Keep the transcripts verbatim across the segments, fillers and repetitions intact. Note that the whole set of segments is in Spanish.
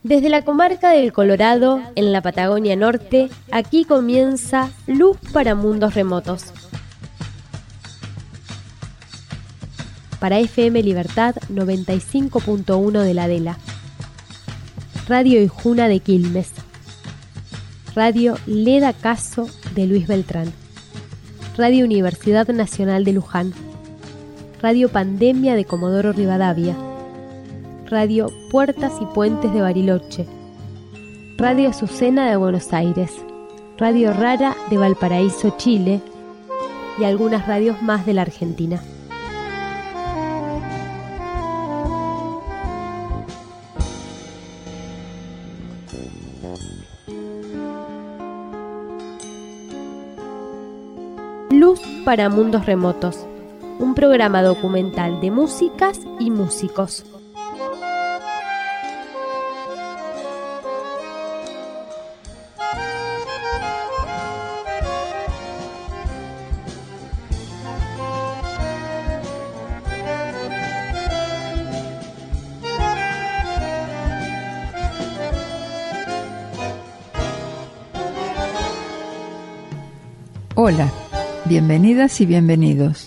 Desde la comarca del Colorado, en la Patagonia Norte, aquí comienza Luz para Mundos Remotos. Para F M Libertad noventa y cinco punto uno de la Adela, Radio Ijuna de Quilmes, Radio Leda Caso de Luis Beltrán, Radio Universidad Nacional de Luján, Radio Pandemia de Comodoro Rivadavia, Radio Puertas y Puentes de Bariloche, Radio Azucena de Buenos Aires, Radio Rara de Valparaíso, Chile, y algunas radios más de la Argentina. Luz para Mundos Remotos, un programa documental de músicas y músicos. Hola, bienvenidas y bienvenidos.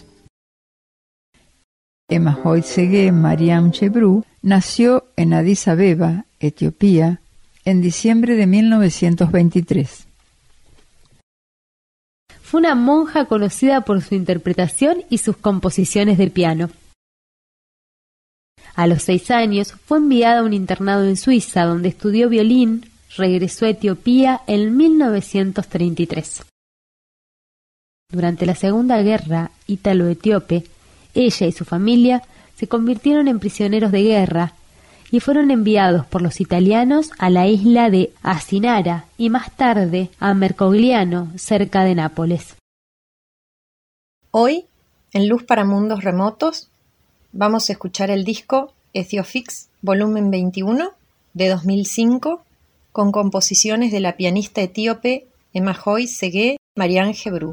Emahoy Segé Mariam Chebru nació en Addis Abeba, Etiopía, en diciembre de mil novecientos veintitrés. Fue una monja conocida por su interpretación y sus composiciones de piano. A los seis años fue enviada a un internado en Suiza, donde estudió violín. Regresó a Etiopía en mil novecientos treinta y tres. Durante la Segunda Guerra Ítalo-Etíope, ella y su familia se convirtieron en prisioneros de guerra y fueron enviados por los italianos a la isla de Asinara y más tarde a Mercogliano, cerca de Nápoles. Hoy, en Luz para Mundos Remotos, vamos a escuchar el disco Ethiopix volumen veintiuno de dos mil cinco con composiciones de la pianista etíope Emahoy Segé Mariam Chebru.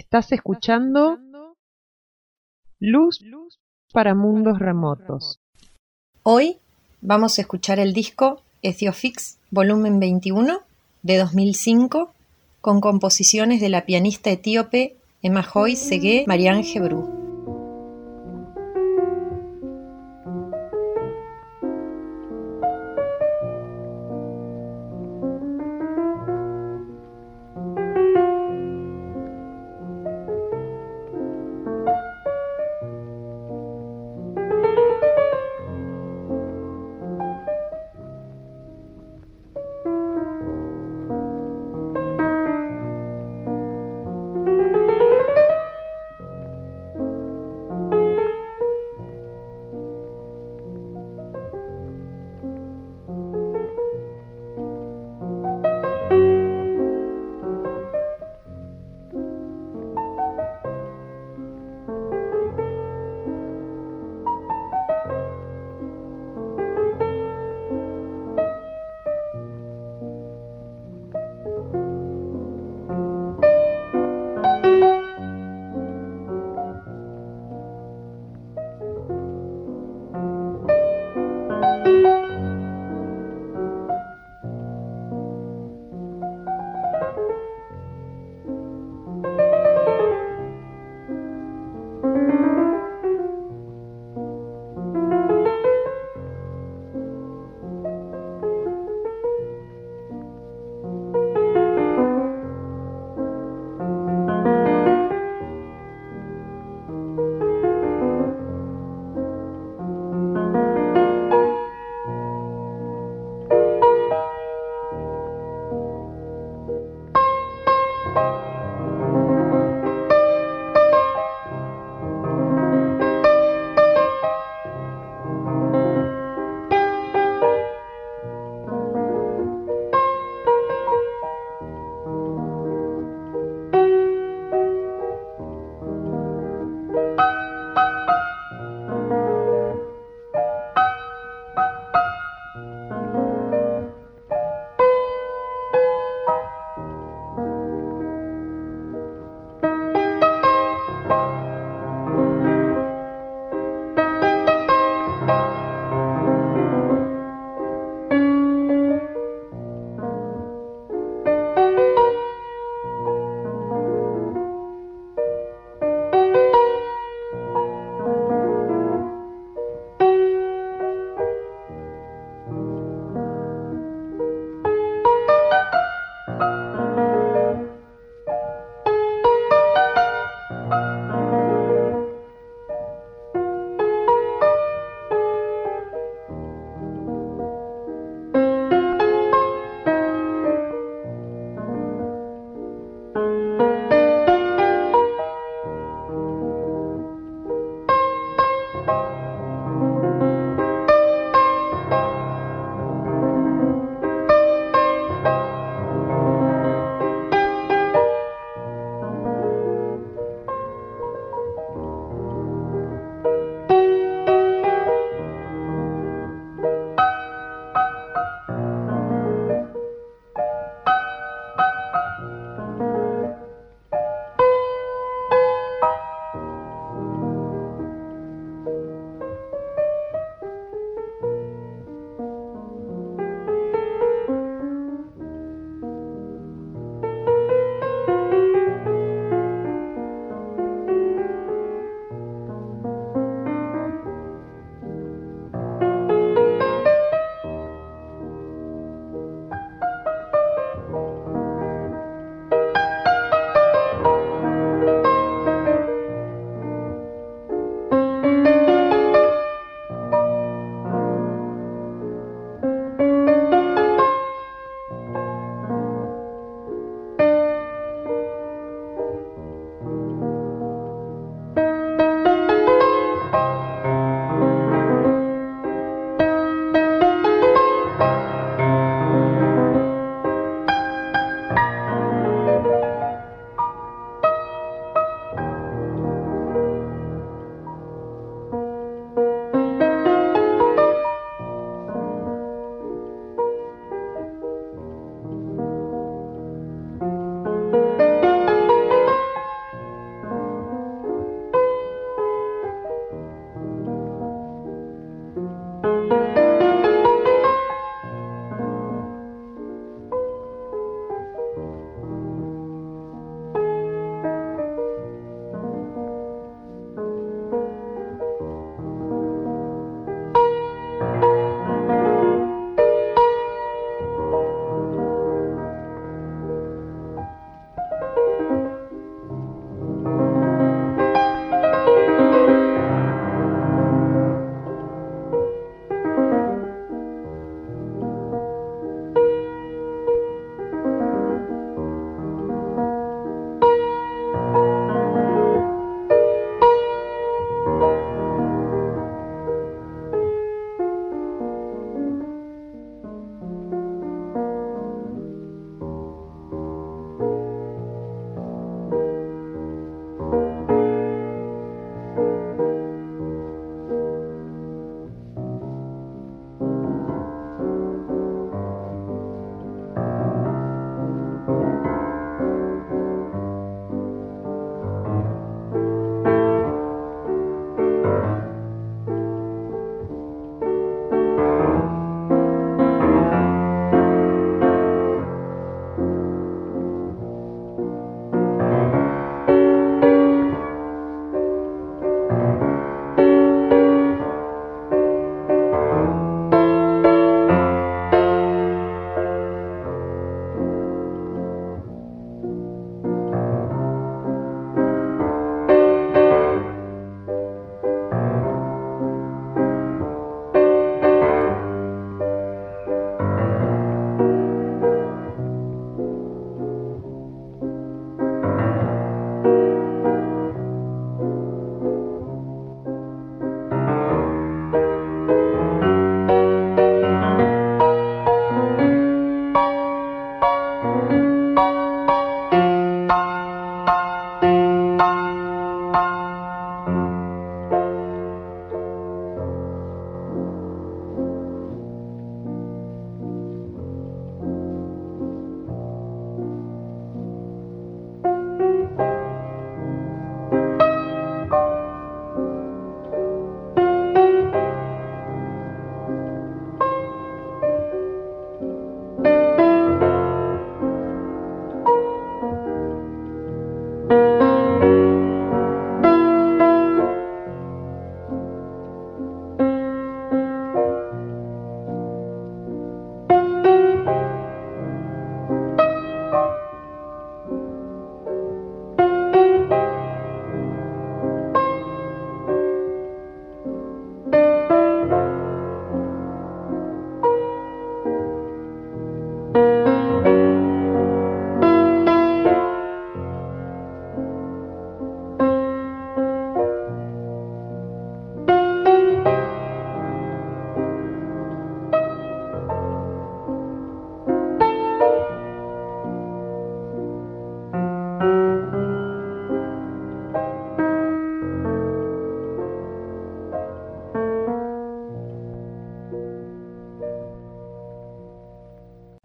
Estás escuchando Luz para Mundos Remotos. Hoy vamos a escuchar el disco Ethiopix Volumen veintiuno de dos mil cinco con composiciones de la pianista etíope Emajoy Sege Marian Gebru.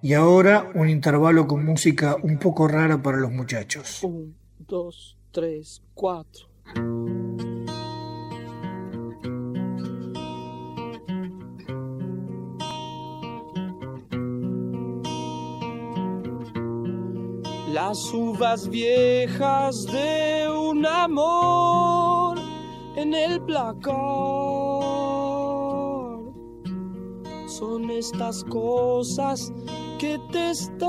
Y ahora un intervalo con música un poco rara para los muchachos. Un, dos, tres, cuatro. Las uvas viejas de un amor en el placar son estas cosas que te están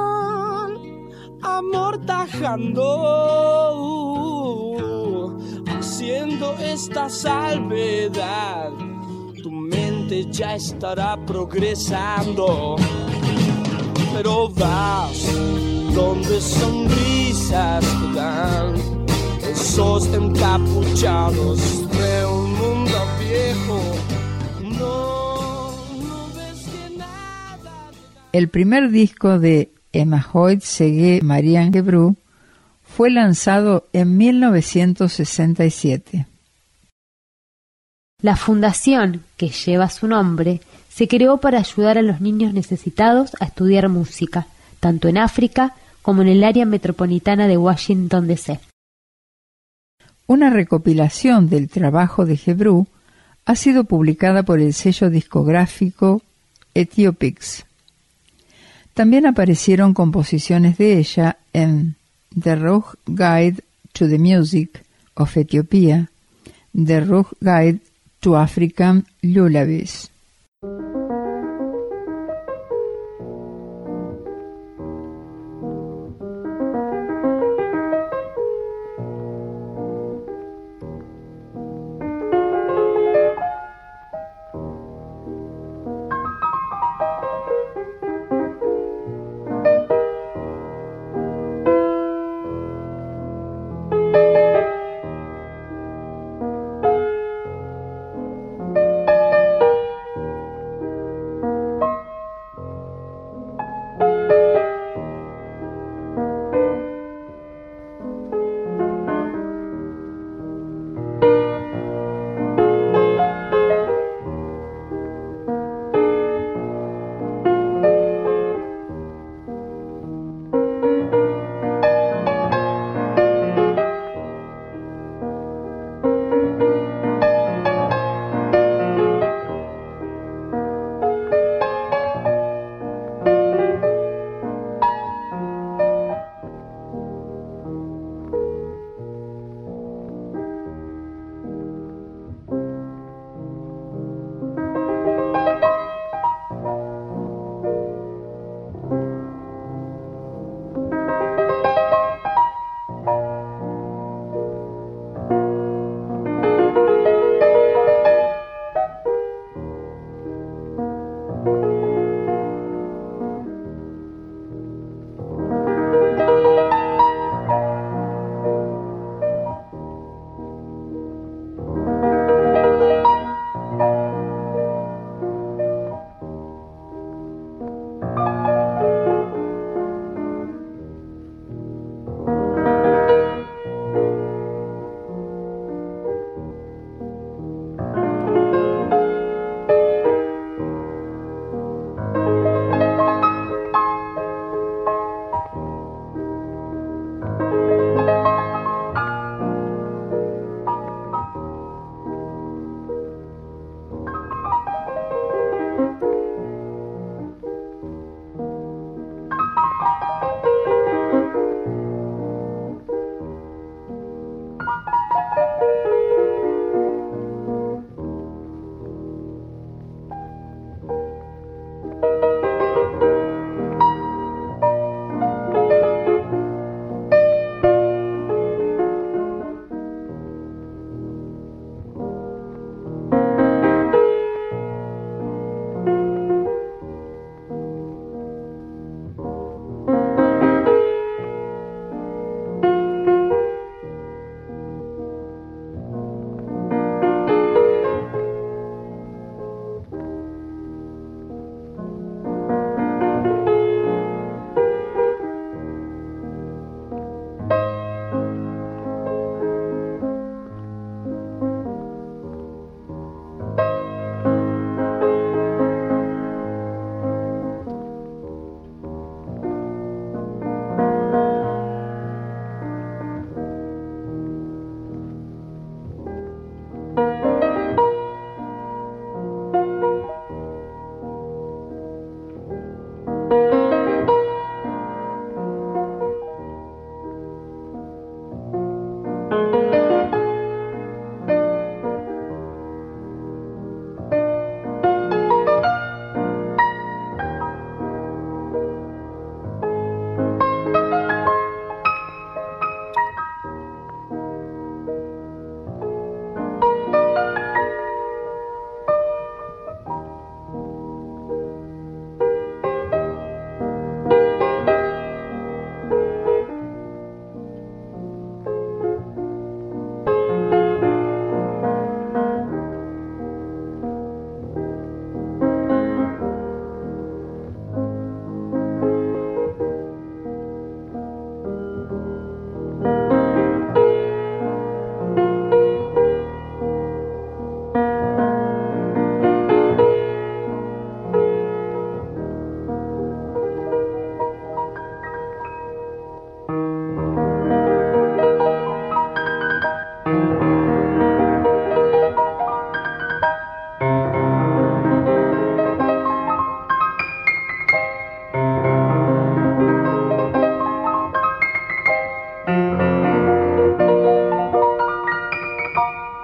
amortajando, haciendo esta salvedad. Tu mente ya estará progresando, pero vas donde sonrisas te dan esos encapuchados de un mundo viejo. No, no ves que nada. El primer disco de Emma Hoyt Segue Marianne Gebru fue lanzado en mil novecientos sesenta y siete. La fundación que lleva su nombre se creó para ayudar a los niños necesitados a estudiar música, tanto en África como en el área metropolitana de Washington, D C Una recopilación del trabajo de Gebru ha sido publicada por el sello discográfico Ethiopics. También aparecieron composiciones de ella en The Rough Guide to the Music of Ethiopia, The Rough Guide to African Lullabies.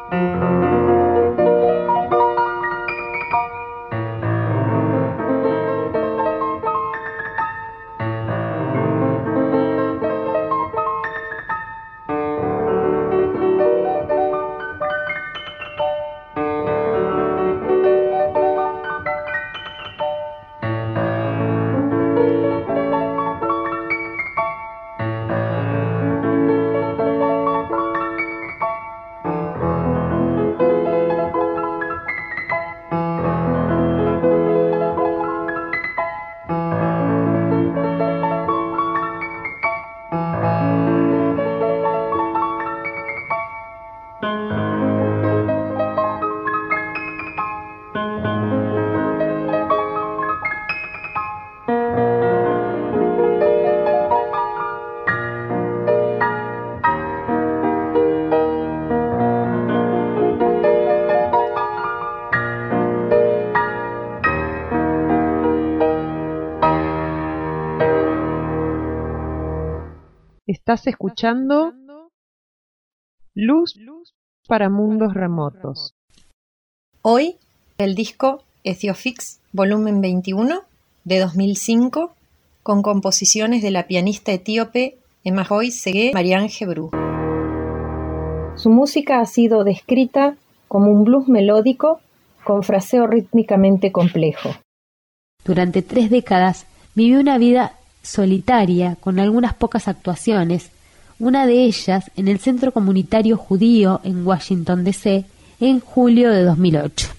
Estás escuchando Luz para Mundos Remotos. Hoy, el disco Ethiopix Volumen veintiuno de dos mil cinco, con composiciones de la pianista etíope Emahoy Sege Marian Gebru. Su música ha sido descrita como un blues melódico con fraseo rítmicamente complejo. Durante tres décadas vivió una vida solitaria con algunas pocas actuaciones, una de ellas en el Centro Comunitario Judío en Washington, D C en julio de dos mil ocho.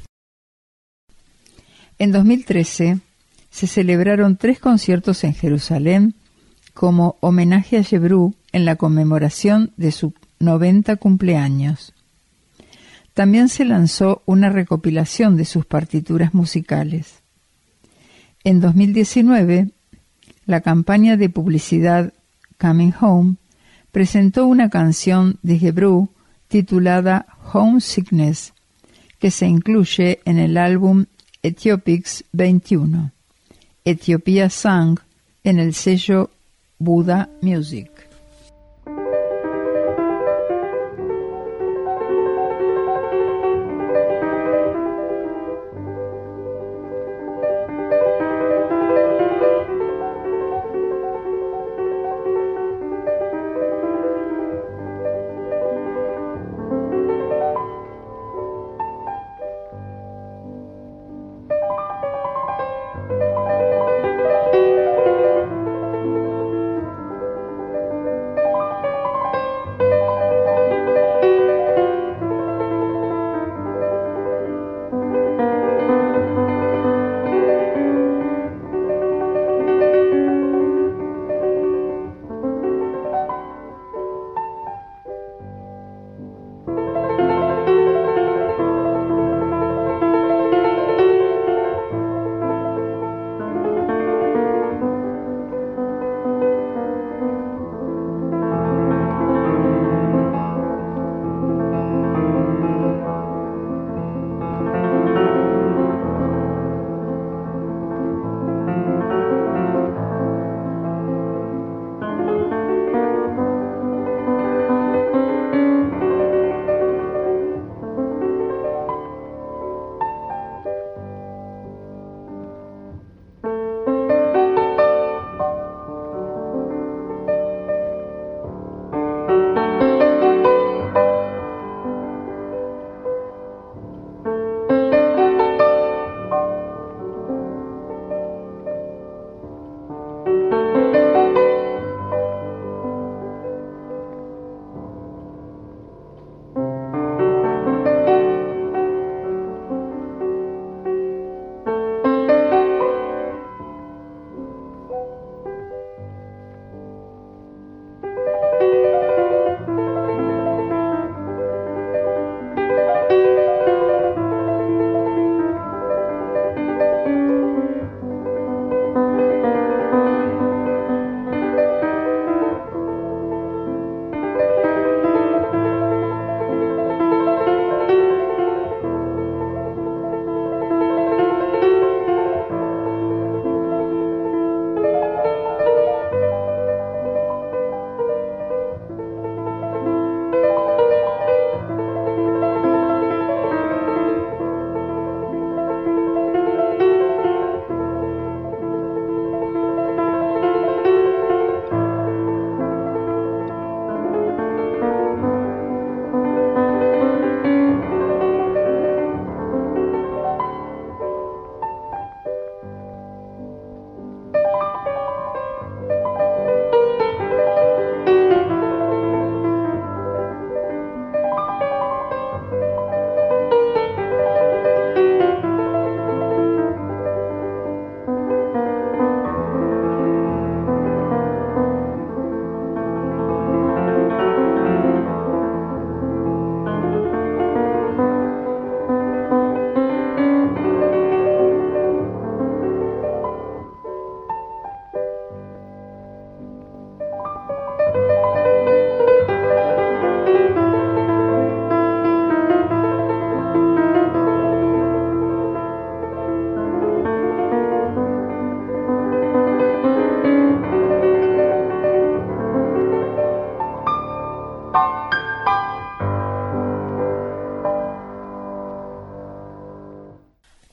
En dos mil trece se celebraron tres conciertos en Jerusalén como homenaje a Gebru en la conmemoración de su noventa cumpleaños. También se lanzó una recopilación de sus partituras musicales. En dos mil diecinueve, la campaña de publicidad Coming Home presentó una canción de Gebru titulada Homesickness, que se incluye en el álbum Ethiopix veintiuno, Etiopía Sang, en el sello Buddha Music.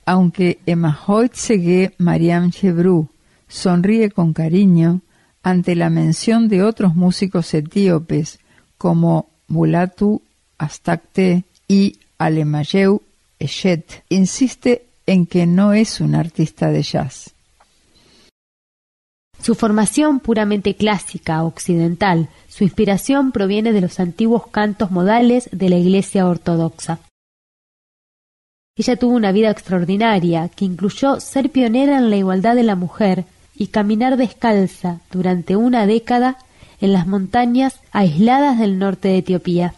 Aunque Emahoit Segé Mariam Chebrú sonríe con cariño ante la mención de otros músicos etíopes como Mulatu Astakte y Alemayehu Eshet, insiste en que no es un artista de jazz. Su formación puramente clásica occidental, su inspiración proviene de los antiguos cantos modales de la Iglesia ortodoxa. Ella tuvo una vida extraordinaria que incluyó ser pionera en la igualdad de la mujer y caminar descalza durante una década en las montañas aisladas del norte de Etiopía.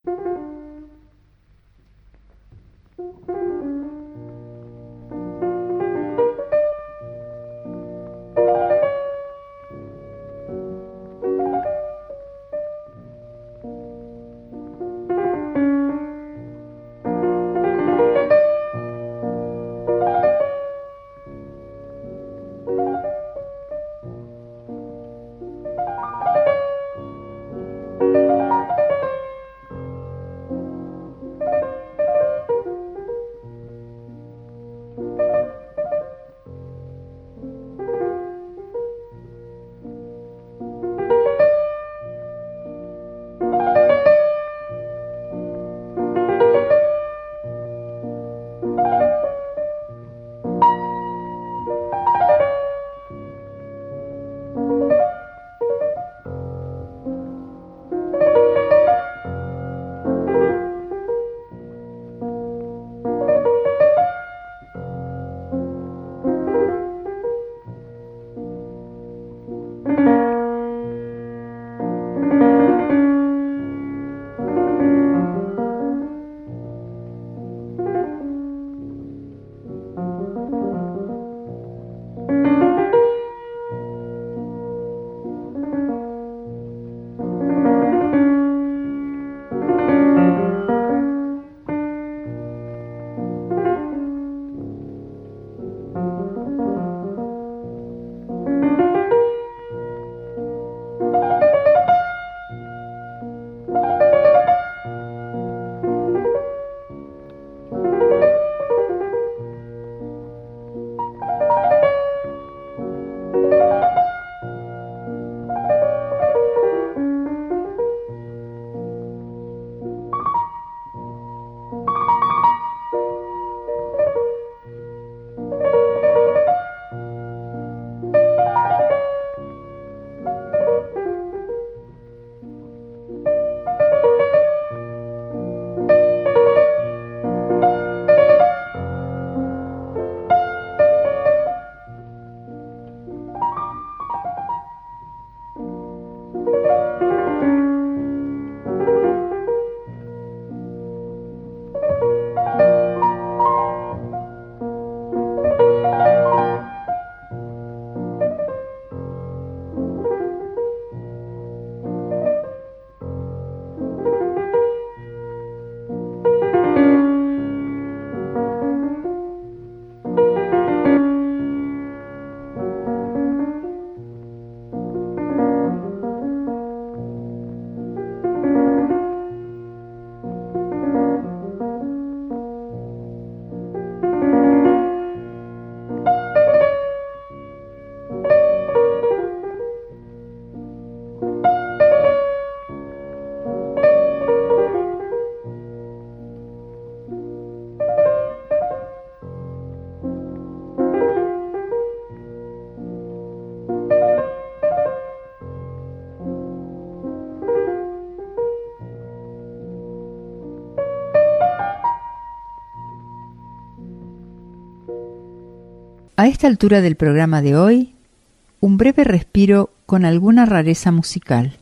A esta altura del programa de hoy, un breve respiro con alguna rareza musical.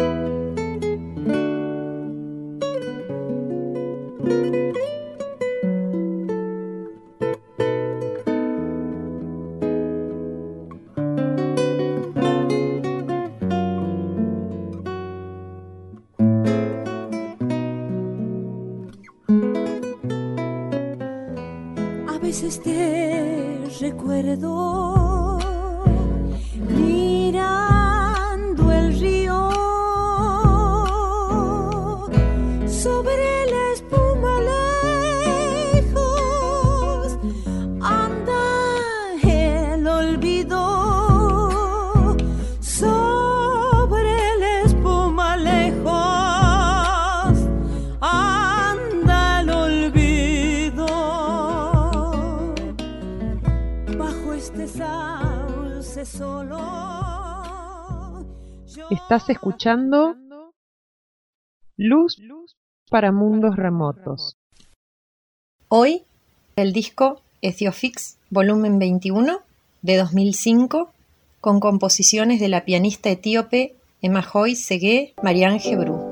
A veces te recuerdo mirando el río sobre la espuma lejos solo. Estás escuchando Luz para Mundos Remotos. Hoy, el disco Ethiopix Volumen veintiuno de dos mil cinco, con composiciones de la pianista etíope Emajoy Sege Marian Gebru.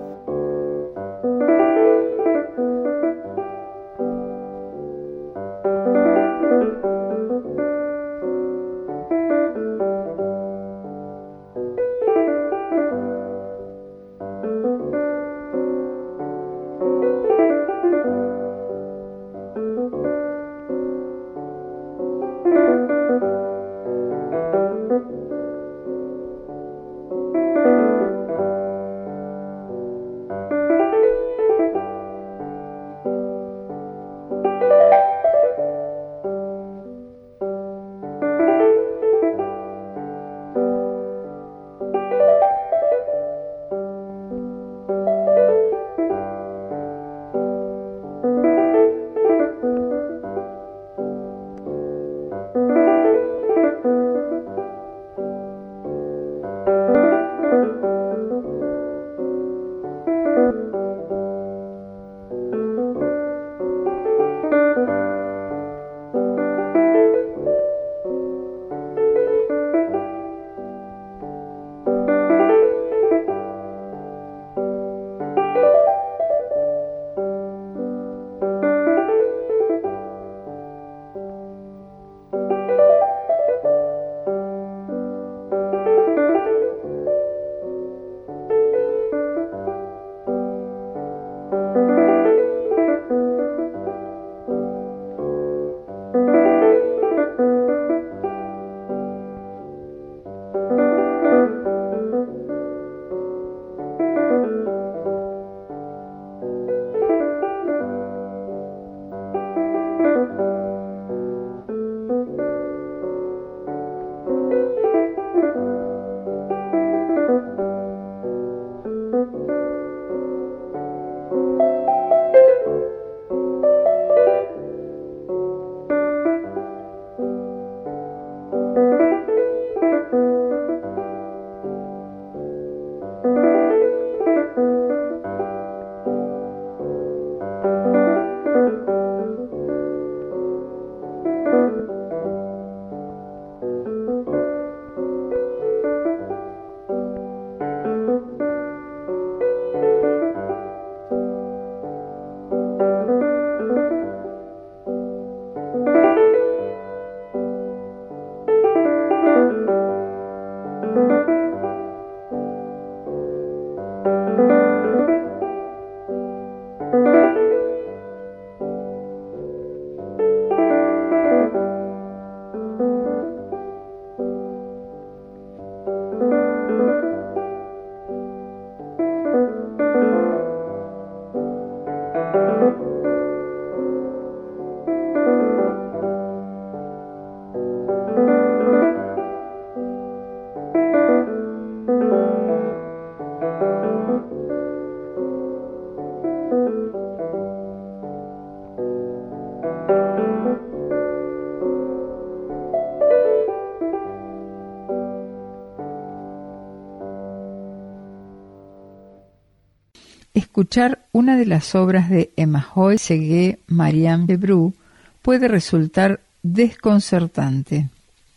Escuchar una de las obras de Emajoy Sege Marian Gebru puede resultar desconcertante.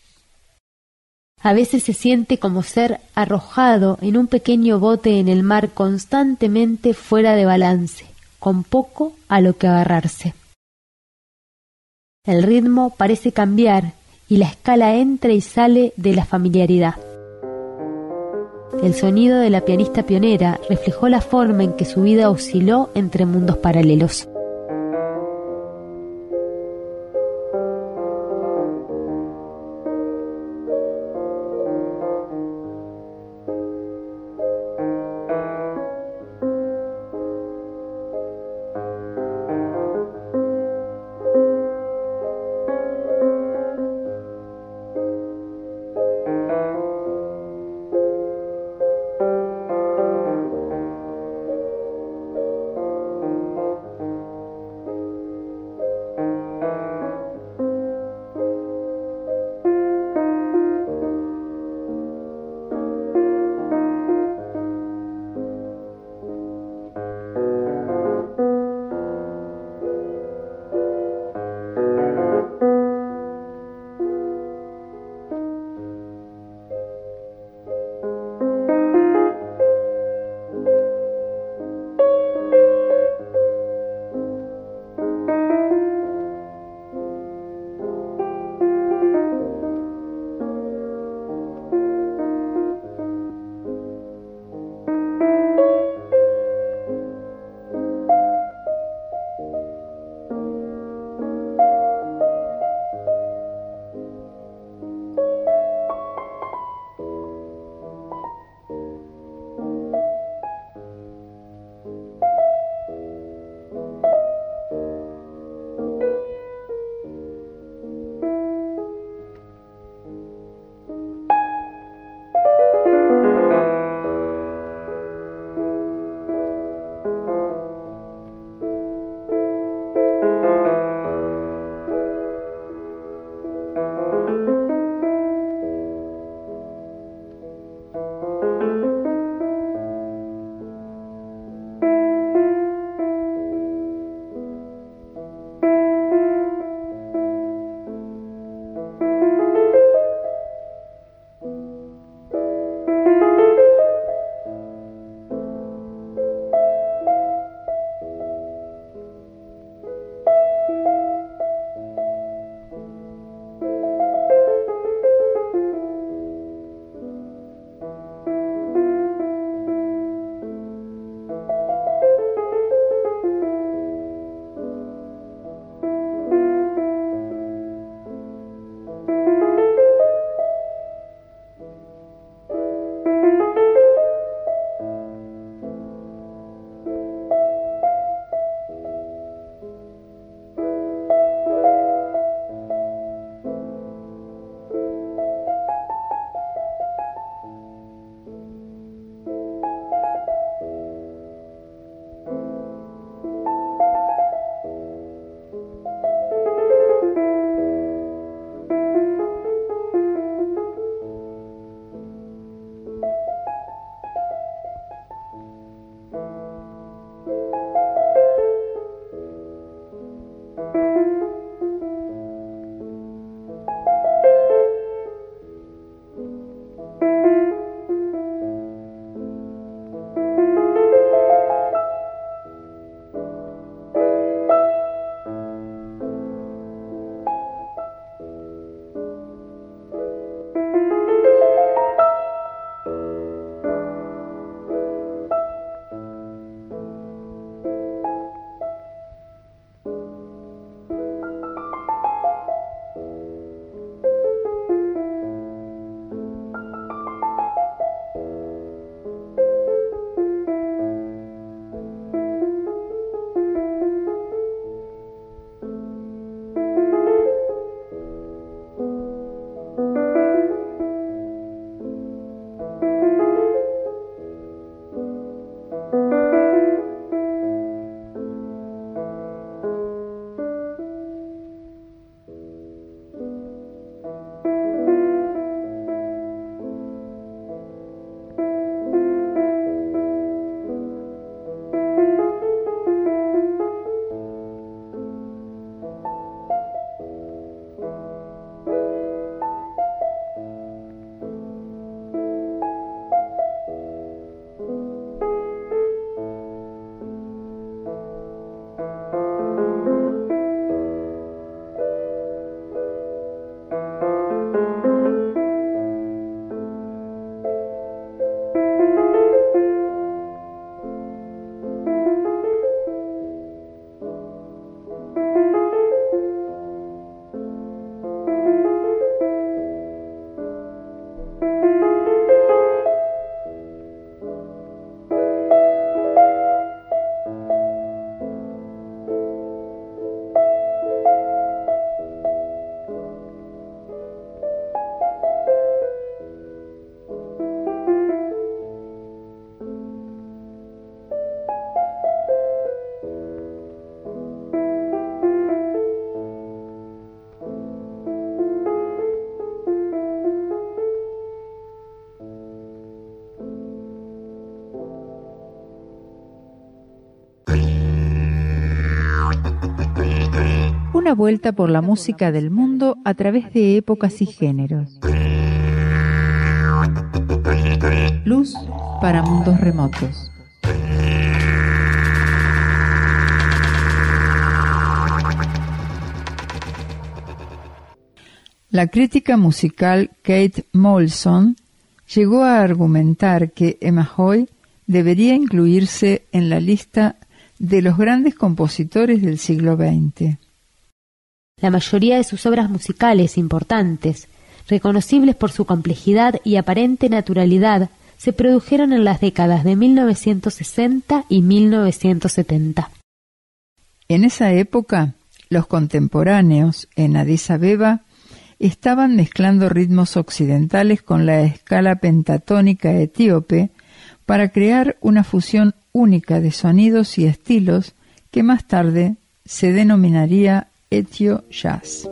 A veces se siente como ser arrojado en un pequeño bote en el mar constantemente fuera de balance, con poco a lo que agarrarse. El ritmo parece cambiar y la escala entra y sale de la familiaridad. El sonido de la pianista pionera reflejó la forma en que su vida osciló entre mundos paralelos. una vuelta por la música del mundo a través de épocas y géneros. Luz para mundos remotos. La crítica musical Kate Molson llegó a argumentar que Emahoy debería incluirse en la lista de los grandes compositores del siglo veinte. La mayoría de sus obras musicales importantes, reconocibles por su complejidad y aparente naturalidad, se produjeron en las décadas de mil novecientos sesenta y mil novecientos setenta. En esa época, los contemporáneos en Addis Abeba estaban mezclando ritmos occidentales con la escala pentatónica etíope para crear una fusión única de sonidos y estilos que más tarde se denominaría Ethio Jazz.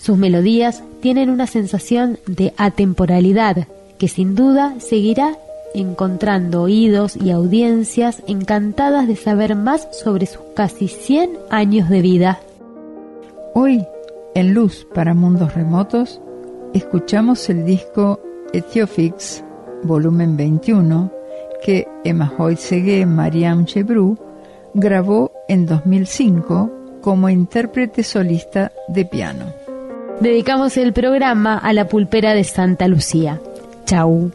Sus melodías tienen una sensación de atemporalidad que sin duda seguirá encontrando oídos y audiencias encantadas de saber más sobre sus casi cien años de vida. Hoy, en Luz para Mundos Remotos, escuchamos el disco Etiofix, volumen veintiuno, que Emahoy Segue Mariam Chebru grabó en dos mil cinco como intérprete solista de piano. Dedicamos el programa a la pulpera de Santa Lucía. Chau.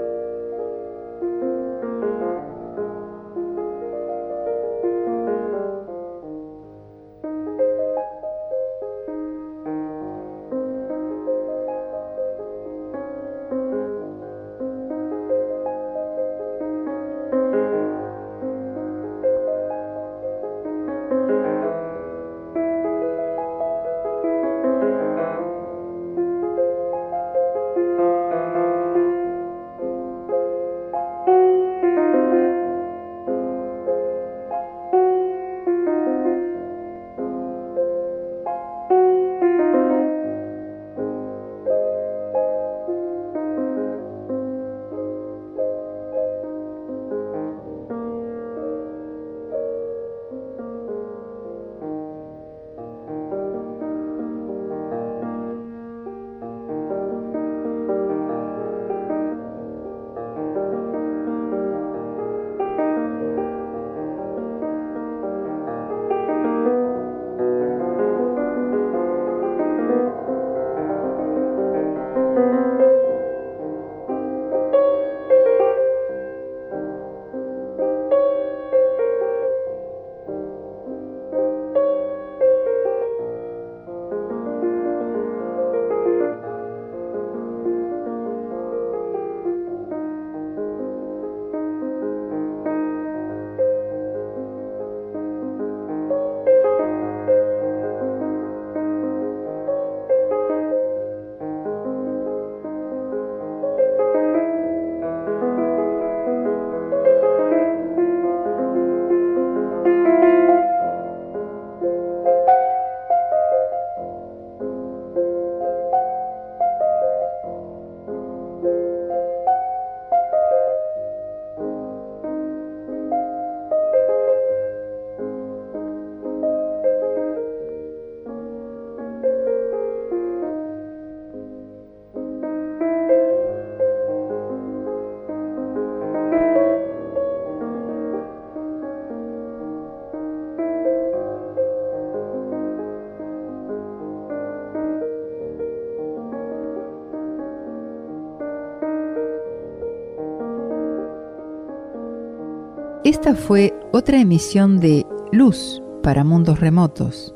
Esta fue otra emisión de Luz para Mundos Remotos.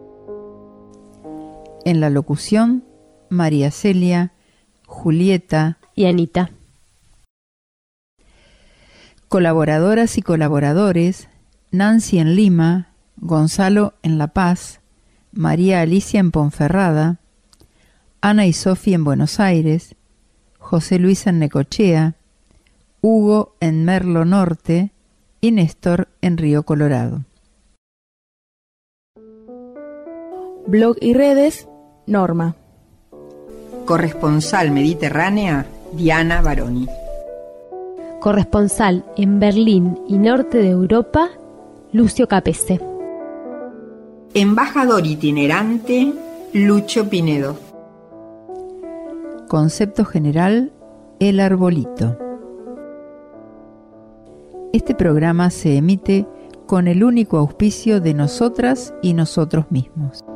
En la locución, María Celia, Julieta y Anita. Colaboradoras y colaboradores, Nancy en Lima, Gonzalo en La Paz, María Alicia en Ponferrada, Ana y Sofía en Buenos Aires, José Luis en Necochea, Hugo en Merlo Norte y Néstor en Río Colorado. Blog y redes, Norma. Corresponsal mediterránea, Diana Baroni. Corresponsal en Berlín y norte de Europa, Lucio Capese. Embajador itinerante, Lucho Pinedo. Concepto general, El Arbolito. Este programa se emite con el único auspicio de nosotras y nosotros mismos.